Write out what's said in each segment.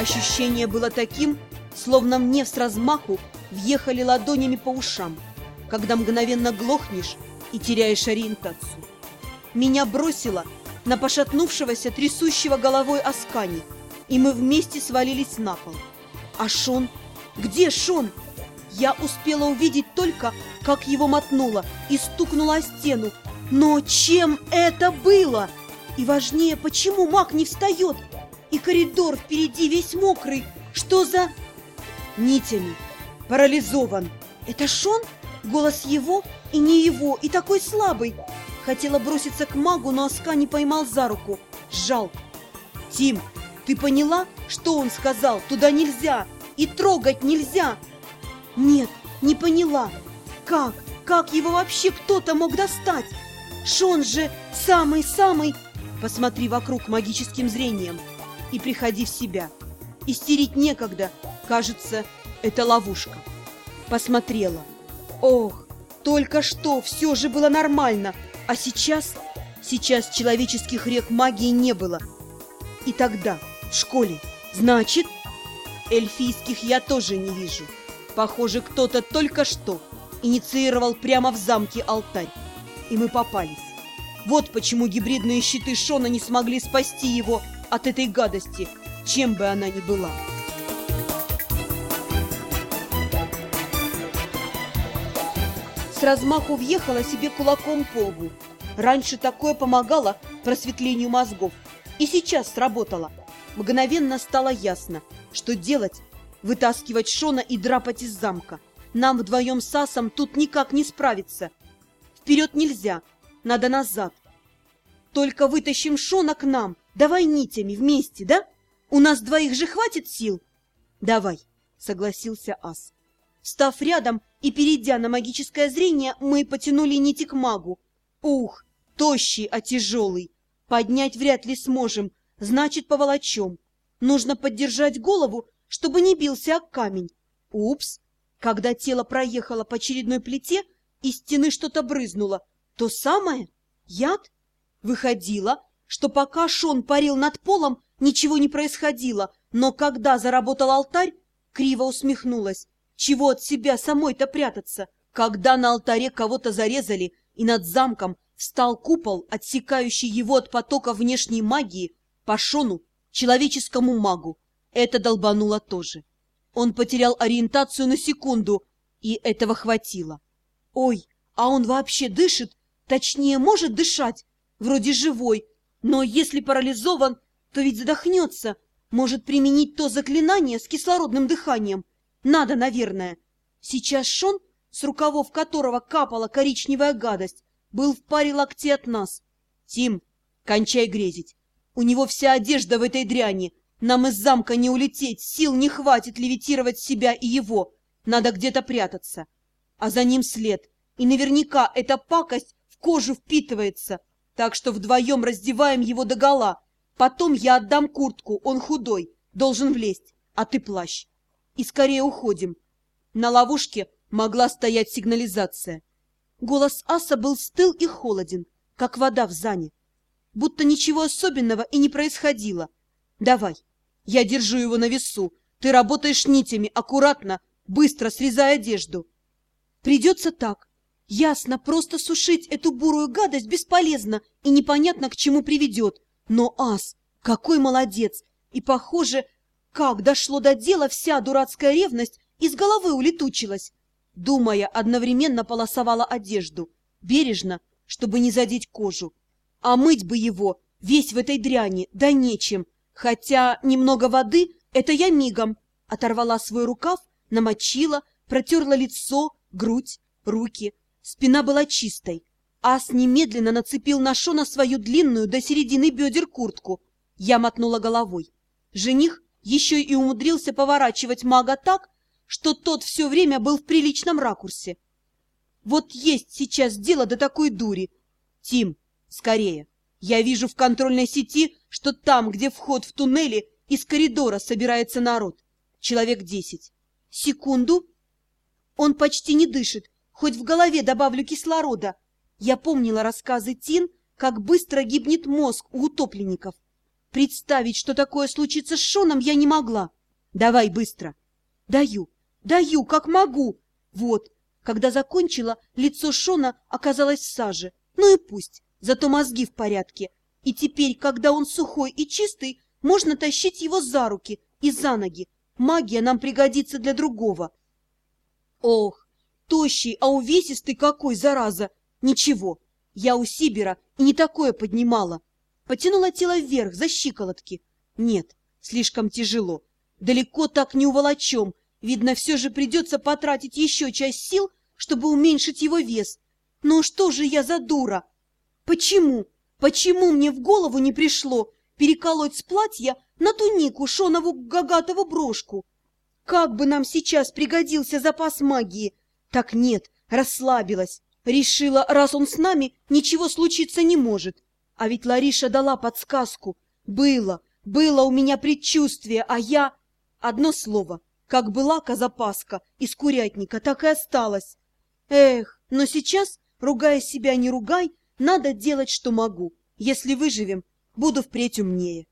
Ощущение было таким, словно мне с размаху въехали ладонями по ушам, когда мгновенно глохнешь и теряешь ориентацию. Меня бросило на пошатнувшегося, трясущего головой Аскани, и мы вместе свалились на пол. А Шон? Где Шон? Я успела увидеть только, как его мотнуло и стукнуло о стену. Но чем это было? И важнее, почему маг не встает? И коридор впереди весь мокрый. Что за... Нитями. Парализован. Это Шон? Голос его и не его, и такой слабый. Хотела броситься к магу, но Аскани поймал за руку. Сжал. Тим, ты поняла, что он сказал? Туда нельзя. И трогать нельзя. Нет, не поняла. Как? Как его вообще кто-то мог достать? Шон же самый-самый... Посмотри вокруг магическим зрением и приходи в себя. Истерить некогда. Кажется, это ловушка. Посмотрела. Ох, только что все же было нормально. А сейчас... Сейчас человеческих рек магии не было. И тогда, в школе. Значит, эльфийских я тоже не вижу. Похоже, кто-то только что инициировал прямо в замке алтарь. И мы попались. Вот почему гибридные щиты Шона не смогли спасти его от этой гадости, чем бы она ни была. С размаху въехала себе кулаком по лбу. Раньше такое помогало просветлению мозгов. И сейчас сработало. Мгновенно стало ясно, что делать – вытаскивать Шона и драпать из замка. Нам вдвоем с Асом тут никак не справиться. Вперед нельзя, надо назад. Только вытащим Шона к нам. Давай нитями вместе, да? У нас двоих же хватит сил? Давай, согласился Ас. Встав рядом и перейдя на магическое зрение, мы потянули нити к магу. Ух, тощий, а тяжелый. Поднять вряд ли сможем, значит, поволочем. Нужно поддержать голову, чтобы не бился о камень. Упс! Когда тело проехало по очередной плите, из стены что-то брызнуло. То самое? Яд? Выходило, что пока Шон парил над полом, ничего не происходило, но когда заработал алтарь, криво усмехнулась. Чего от себя самой-то прятаться? Когда на алтаре кого-то зарезали, и над замком встал купол, отсекающий его от потока внешней магии, по Шону, человеческому магу, это долбануло тоже. Он потерял ориентацию на секунду, и этого хватило. Ой, а он вообще дышит? Точнее, может дышать? Вроде живой, но если парализован, то ведь задохнется. Может применить то заклинание с кислородным дыханием. Надо, наверное. Сейчас Шон, с рукавов которого капала коричневая гадость, был в паре локтей от нас. Тим, кончай грезить. У него вся одежда в этой дряни. Нам из замка не улететь, сил не хватит левитировать себя и его. Надо где-то прятаться. А за ним след. И наверняка эта пакость в кожу впитывается. Так что вдвоем раздеваем его догола. Потом я отдам куртку, он худой, должен влезть, а ты плащ. И скорее уходим. На ловушке могла стоять сигнализация. Голос Аса был стыл и холоден, как вода в зане. Будто ничего особенного и не происходило. Давай, я держу его на весу. Ты работаешь нитями, аккуратно, быстро срезай одежду. Придется так. Ясно, просто сушить эту бурую гадость бесполезно и непонятно, к чему приведет. Но Ас, какой молодец! И, похоже, как дошло до дела, вся дурацкая ревность из головы улетучилась. Думая, одновременно полосовала одежду, бережно, чтобы не задеть кожу. А мыть бы его, весь в этой дряни, да нечем. Хотя немного воды — это я мигом. Оторвала свой рукав, намочила, протерла лицо, грудь, руки. Спина была чистой. Ас немедленно нацепил на Шона свою длинную до середины бедер куртку. Я мотнула головой. Жених еще и умудрился поворачивать мага так, что тот все время был в приличном ракурсе. Вот есть сейчас дело до такой дури. Тим, скорее. Я вижу в контрольной сети, что там, где вход в туннели, из коридора собирается народ. Человек 10. Секунду. Он почти не дышит. Хоть в голове добавлю кислорода. Я помнила рассказы Тин, как быстро гибнет мозг у утопленников. Представить, что такое случится с Шоном, я не могла. Давай быстро. Даю, как могу. Вот, когда закончила, лицо Шона оказалось в саже. Ну и пусть, зато мозги в порядке. И теперь, когда он сухой и чистый, можно тащить его за руки и за ноги. Магия нам пригодится для другого. Ох, тощий, а увесистый какой, зараза! Ничего, я у Сибира и не такое поднимала. Потянула тело вверх, за щиколотки. Нет, слишком тяжело. Далеко так не уволочем. Видно, все же придется потратить еще часть сил, чтобы уменьшить его вес. Но что же я за дура? Почему мне в голову не пришло переколоть с платья на тунику Шонову гагатову брошку? Как бы нам сейчас пригодился запас магии! Так нет, расслабилась. Решила, раз он с нами, ничего случиться не может. А ведь Лариша дала подсказку. Было у меня предчувствие, а я... Одно слово, как была коза-паска из курятника, так и осталась. Эх, но сейчас, ругая себя не ругай, надо делать, что могу. Если выживем, буду впредь умнее.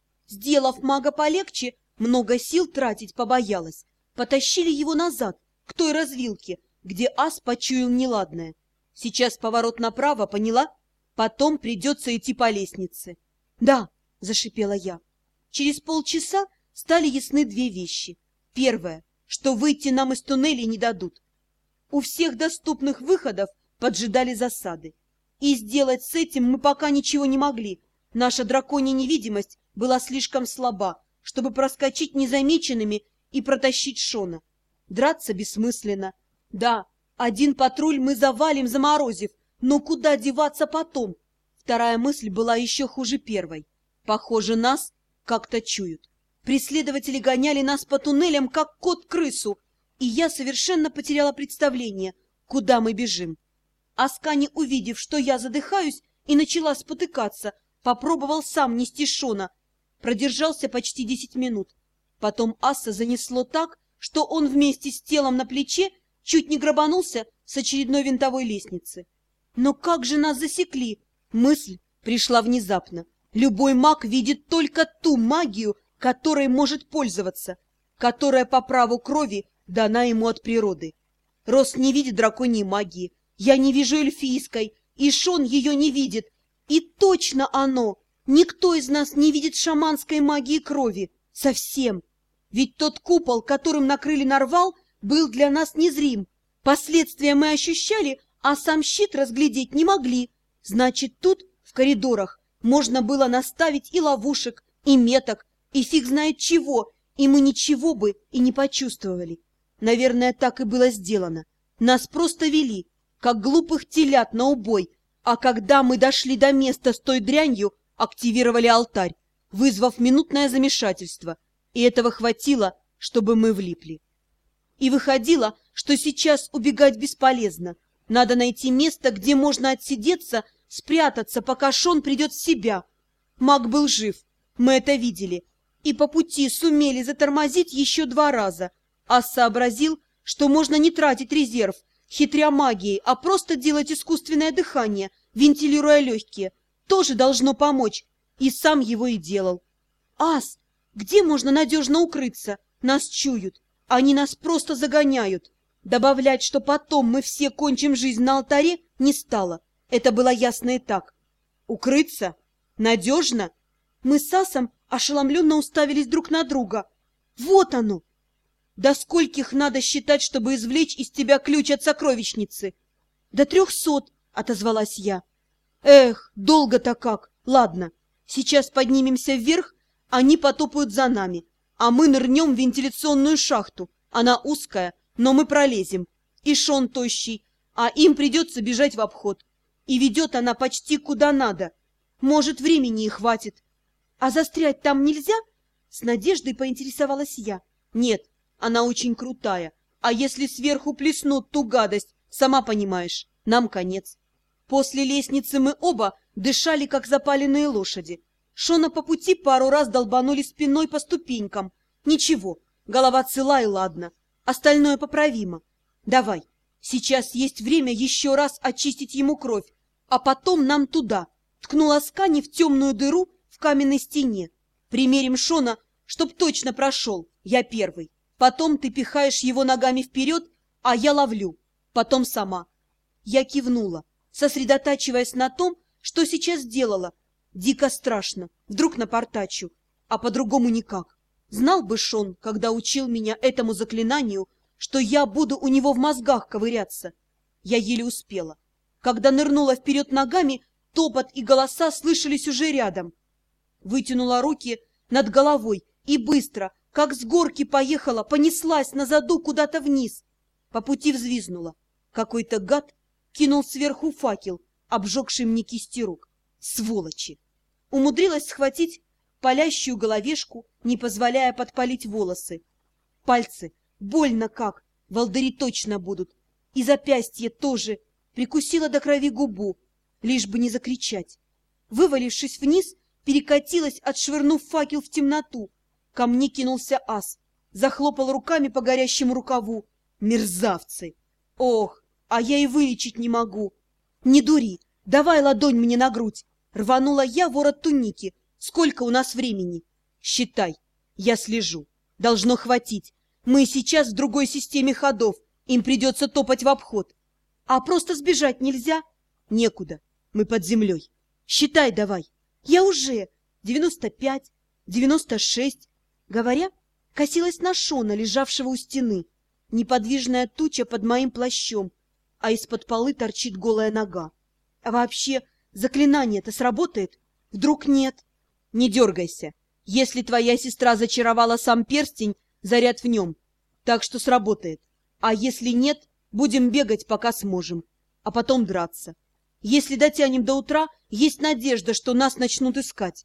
Сделав мага полегче, много сил тратить побоялась. Потащили его назад, к той развилке, где ас почуял неладное. Сейчас поворот направо, поняла? Потом придется идти по лестнице. Да, зашипела я. Через полчаса стали ясны две вещи. Первое, что выйти нам из туннелей не дадут. У всех доступных выходов поджидали засады. И сделать с этим мы пока ничего не могли. Наша драконья невидимость была слишком слаба, чтобы проскочить незамеченными и протащить Шона. Драться бессмысленно. Да, один патруль мы завалим, заморозив, но куда деваться потом? Вторая мысль была еще хуже первой. Похоже, нас как-то чуют. Преследователи гоняли нас по туннелям, как кот крысу, и я совершенно потеряла представление, куда мы бежим. Аскани, увидев, что я задыхаюсь и начала спотыкаться, попробовал сам нести Шона. Продержался почти 10 минут. Потом аса занесло так, что он вместе с телом на плече чуть не грабанулся с очередной винтовой лестницы. Но как же нас засекли? Мысль пришла внезапно. Любой маг видит только ту магию, которой может пользоваться, которая по праву крови дана ему от природы. Рос не видит драконьей магии, я не вижу эльфийской, и Шон ее не видит. И точно оно! Никто из нас не видит шаманской магии крови. Совсем. Ведь тот купол, которым накрыли Нарвал, был для нас незрим. Последствия мы ощущали, а сам щит разглядеть не могли. Значит, тут, в коридорах, можно было наставить и ловушек, и меток, и фиг знает чего, и мы ничего бы и не почувствовали. Наверное, так и было сделано. Нас просто вели, как глупых телят на убой, а когда мы дошли до места с той дрянью, активировали алтарь, вызвав минутное замешательство, и этого хватило, чтобы мы влипли. И выходило, что сейчас убегать бесполезно. Надо найти место, где можно отсидеться, спрятаться, пока Шон придет в себя. Маг был жив, мы это видели, и по пути сумели затормозить еще 2 раза. Ас сообразил, что можно не тратить резерв, хитря магией, а просто делать искусственное дыхание, вентилируя легкие. Тоже должно помочь, и сам его и делал. Ас, где можно надежно укрыться? Нас чуют, они нас просто загоняют. Добавлять, что потом мы все кончим жизнь на алтаре, не стало. Это было ясно и так. Укрыться? Надежно? Мы с Асом ошеломленно уставились друг на друга. Вот оно! До скольких надо считать, чтобы извлечь из тебя ключ от сокровищницы? До 300, отозвалась я. Эх, долго-то как. Ладно, сейчас поднимемся вверх, они потопают за нами, а мы нырнем в вентиляционную шахту. Она узкая, но мы пролезем. И Шон тощий, а им придется бежать в обход. И ведет она почти куда надо. Может, времени и хватит. А застрять там нельзя? С надеждой поинтересовалась я. Нет, она очень крутая. А если сверху плеснут ту гадость, сама понимаешь, нам конец. После лестницы мы оба дышали, как запаленные лошади. Шона по пути пару раз долбанули спиной по ступенькам. Ничего, голова цела и ладно. Остальное поправимо. Давай, сейчас есть время еще раз очистить ему кровь, а потом нам туда. Ткнула Аскани в темную дыру в каменной стене. Примерим Шона, чтоб точно прошел. Я первый. Потом ты пихаешь его ногами вперед, а я ловлю. Потом сама. Я кивнула, сосредотачиваясь на том, что сейчас делала. Дико страшно. Вдруг напортачу. А по-другому никак. Знал бы Шон, когда учил меня этому заклинанию, что я буду у него в мозгах ковыряться. Я еле успела. Когда нырнула вперед ногами, топот и голоса слышались уже рядом. Вытянула руки над головой и быстро, как с горки поехала, понеслась на заду куда-то вниз. По пути взвизнула. Какой-то гад кинул сверху факел, обжегший мне кисти рук. Сволочи! Умудрилась схватить палящую головешку, не позволяя подпалить волосы. Пальцы, больно как, волдыри точно будут. И запястье тоже. Прикусила до крови губу, лишь бы не закричать. Вывалившись вниз, перекатилась, отшвырнув факел в темноту. Ко мне кинулся ас, захлопал руками по горящему рукаву. Мерзавцы! Ох, а я и вылечить не могу. Не дури, давай ладонь мне на грудь. Рванула я ворот туники. Сколько у нас времени? Считай, я слежу. Должно хватить. Мы сейчас в другой системе ходов. Им придется топать в обход. А просто сбежать нельзя? Некуда. Мы под землей. Считай давай. Я уже 95, 96. Говоря, косилась на Шона, лежавшего у стены. Неподвижная туча под моим плащом, а из-под полы торчит голая нога. А вообще, заклинание-то сработает? Вдруг нет? Не дергайся. Если твоя сестра зачаровала сам перстень, заряд в нем. Так что сработает. А если нет, будем бегать, пока сможем. А потом драться. Если дотянем до утра, есть надежда, что нас начнут искать.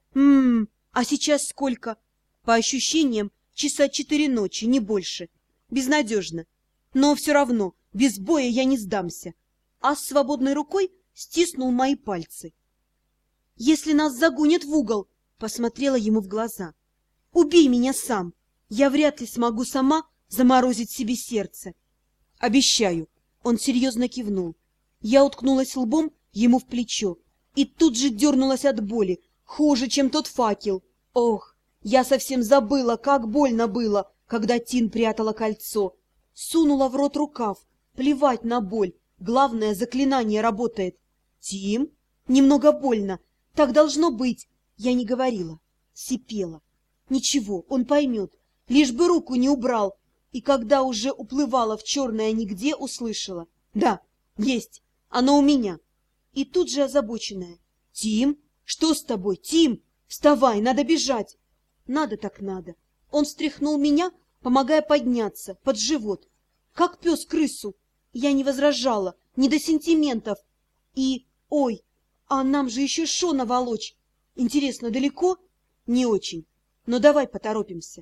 А сейчас сколько? По ощущениям, часа 4 ночи, не больше. Безнадежно. Но все равно, без боя я не сдамся. А с свободной рукой стиснул мои пальцы. Если нас загонят в угол, посмотрела ему в глаза. Убей меня сам. Я вряд ли смогу сама заморозить себе сердце. Обещаю. Он серьезно кивнул. Я уткнулась лбом ему в плечо и тут же дернулась от боли, хуже, чем тот факел. Ох, я совсем забыла, как больно было, когда Тин прятала кольцо. Сунула в рот рукав. Плевать на боль. Главное, заклинание работает. Тим? Немного больно. Так должно быть. Я не говорила. Сипела. Ничего, он поймет. Лишь бы руку не убрал. И когда уже уплывала в черное нигде, услышала. Да, есть. Оно у меня. И тут же озабоченная. Тим? Что с тобой, Тим? Вставай, надо бежать. Надо так надо. Он встряхнул меня, помогая подняться, под живот. Как пес крысу. Я не возражала, не до сентиментов. И, ой, а нам же еще Шона волочь. Интересно, далеко? Не очень. Но давай поторопимся.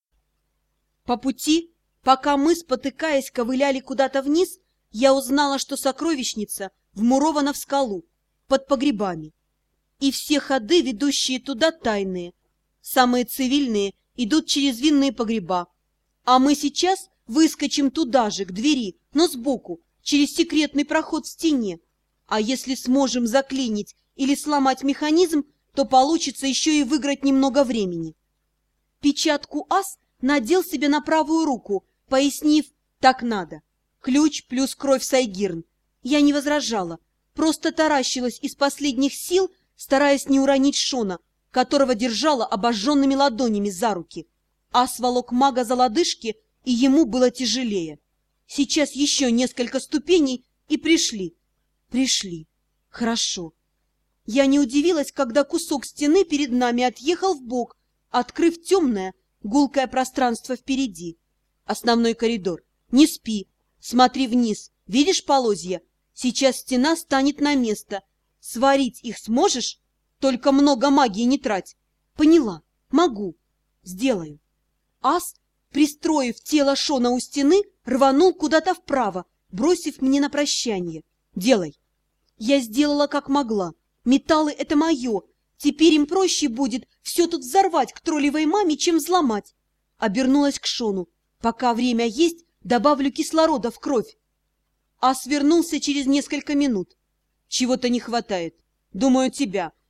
По пути, пока мы, спотыкаясь, ковыляли куда-то вниз, я узнала, что сокровищница вмурована в скалу, под погребами. И все ходы, ведущие туда, тайные. Самые цивильные идут через винные погреба. А мы сейчас выскочим туда же, к двери, но сбоку, через секретный проход в стене. А если сможем заклинить или сломать механизм, то получится еще и выиграть немного времени. Печатку ас надел себе на правую руку, пояснив «так надо». Ключ плюс кровь Сайгирн. Я не возражала, просто таращилась из последних сил, стараясь не уронить Шона, которого держала обожженными ладонями за руки. Ас волок мага за лодыжки, и ему было тяжелее. Сейчас еще несколько ступеней, и пришли. Пришли. Хорошо. Я не удивилась, когда кусок стены перед нами отъехал вбок, открыв темное, гулкое пространство впереди. Основной коридор. Не спи. Смотри вниз. Видишь полозья? Сейчас стена станет на место. Сварить их сможешь? Только много магии не трать. Поняла. Могу. Сделаю. Ас, пристроив тело Шона у стены, рванул куда-то вправо, бросив мне на прощание. Делай. Я сделала как могла. Металлы — это мое. Теперь им проще будет все тут взорвать к троллевой маме, чем взломать. Обернулась к Шону. Пока время есть, добавлю кислорода в кровь. Ас вернулся через несколько минут. Чего-то не хватает. Думаю, тебя.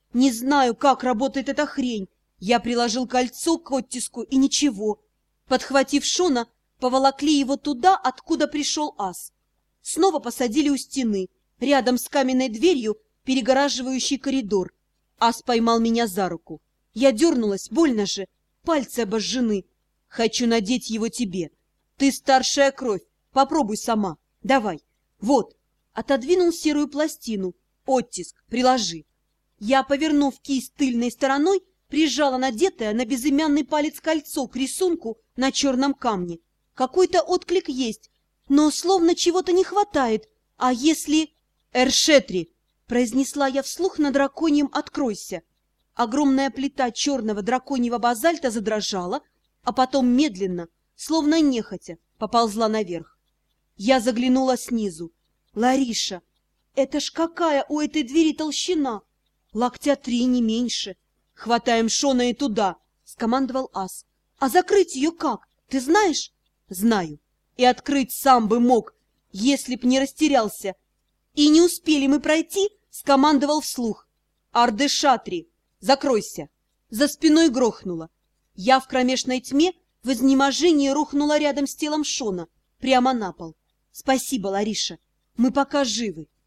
Не знаю, как работает эта хрень. Я приложил кольцо к оттиску, и ничего. Подхватив Шона, поволокли его туда, откуда пришел ас. Снова посадили у стены, рядом с каменной дверью, перегораживающей коридор. Ас поймал меня за руку. Я дернулась, больно же, пальцы обожжены. Хочу надеть его тебе. Ты старшая кровь, попробуй сама. Давай. Вот. Отодвинул серую пластину. Оттиск, приложи. Я, повернув кисть тыльной стороной, прижала надетое на безымянный палец кольцо к рисунку на черном камне. Какой-то отклик есть, но словно чего-то не хватает. А если... «Эршетри!» — произнесла я вслух на драконьем «Откройся». Огромная плита черного драконьего базальта задрожала, а потом медленно, словно нехотя, поползла наверх. Я заглянула снизу. «Лариша, это ж какая у этой двери толщина! Локтя 3, не меньше. Хватаем Шона и туда!» — скомандовал ас. «А закрыть ее как? Ты знаешь?» «Знаю. И открыть сам бы мог, если б не растерялся. И не успели мы пройти», — скомандовал вслух. «Ардешатри, закройся!» За спиной грохнуло. Я в кромешной тьме в изнеможении рухнула рядом с телом Шона, прямо на пол. «Спасибо, Лариша, мы пока живы».